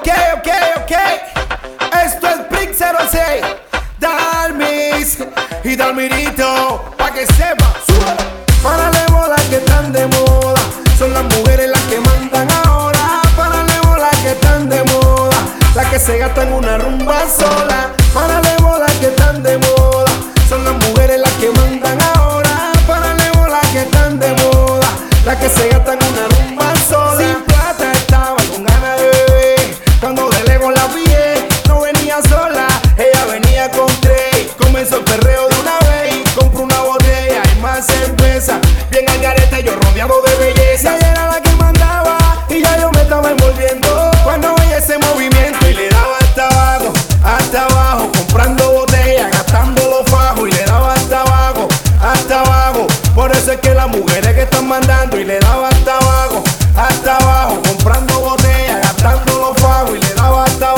ok. Esto es Brick 06, Dalmis y Dalmirito, pa' que sepa, súbelo. Párale bola que están de moda, son las mujeres las que mandan ahora. Párale bola que están de moda, las que se gastan una rumba sola. Párale bola que están de moda, son las mujeres las que mandan ahora. Párale bola que están de moda, las que se gastan una rumba sola. Sin plata estaba con ganas de beber, cuando de lejos la pillé, no venía sola, ella venía con tres. Comenzó el perreo de una vez y compró una botella y más cerveza. Bien al garete, yo rodeado de belleza. Ella era la que mandaba y ya yo me estaba envolviendo cuando veía ese movimiento y le daba hasta abajo, comprando botellas, gastando los fajos y le daba hasta abajo. Por eso es que las mujeres que están mandando y le daba hasta abajo, comprando botellas, gastando los fajos y le daba hasta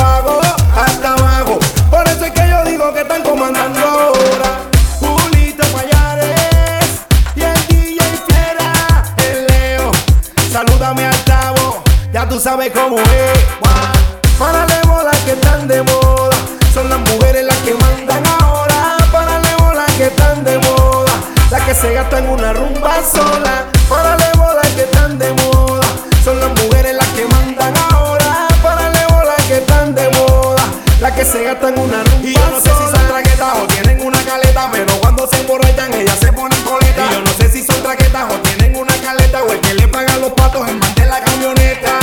abajo. Por eso es que yo digo que están comandando ahora. Julito Payares y el DJ Fiera, el Leo. Salúdame al Tavo, ya tú sabes cómo es. Párale bola que están de moda, son las mujeres las que mandan ahora. Párale bola que están de moda, las que se gastan una rumba sola. Párale bola que están de moda, son las mujeres las que mandan ahora. Párale bola que están de moda, las que se gastan una rumba sola. Y yo no sé si son traquetas o tienen una caleta, pero cuando se emborrachan ellas se ponen coleta. Y yo no sé si son traquetas o tienen una caleta, o el que le pagan los patos en mande la camioneta.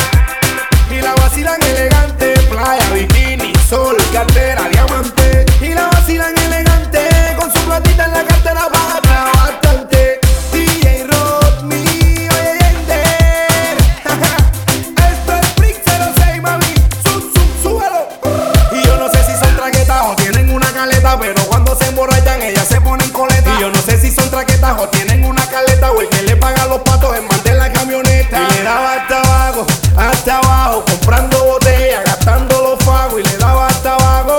Y la vacilan elegante, playa, bikini, sol, cartera, diamante. Y la vacilan elegante, con su platita en la cartera baja bastante. DJ Rodney, oye Yender. Esto es Brick 06, mami, súbelo. Y yo no sé si son traquetas o tienen una caleta, pero cuando se emborrachan ellas se ponen coleta. Y yo no sé si son traquetas o tienen una caleta, o el que le paga los patos en mande la camioneta. Y le daba hasta abajo, comprando botellas, gastando los fajos y le daba hasta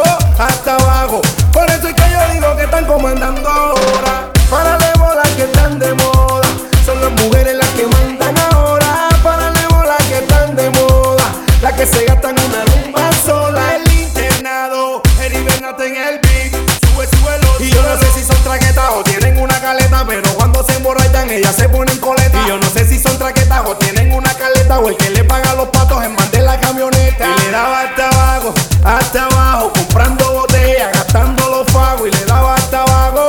abajo. Por eso es que yo digo que están comandando ahora. Párale bola que están de moda, son las mujeres las que mandan ahora. Párale bola que están de moda, las que se gastan una rumba sola. El internado, el hibernate en el beat, súbelo. Y yo no sé si son traquetas o tienen una caleta, pero cuando se emborrachan ellas se ponen coleta. Y yo no sé si son traquetas o tienen una caleta, o el que le paga los patos en mande la camioneta. Y le daba hasta abajo, comprando botellas, gastando los fajos y le daba hasta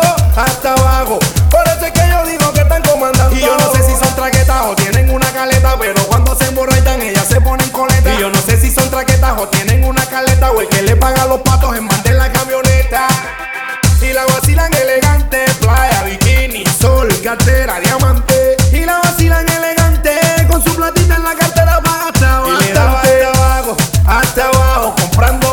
abajo. Por eso es que yo digo que están comandando. Y yo no sé si son traquetas o tienen una caleta, pero cuando se emborrachan ellas se ponen coleta. Y yo no sé si son traquetas o tienen una caleta, o el que le paga los patos en mande la camioneta. Y la vacilan elegante, playa, bikini, sol, cartera, diamante. Y la vacilan elegante, con su platita en la cartera baja hasta abajo, comprando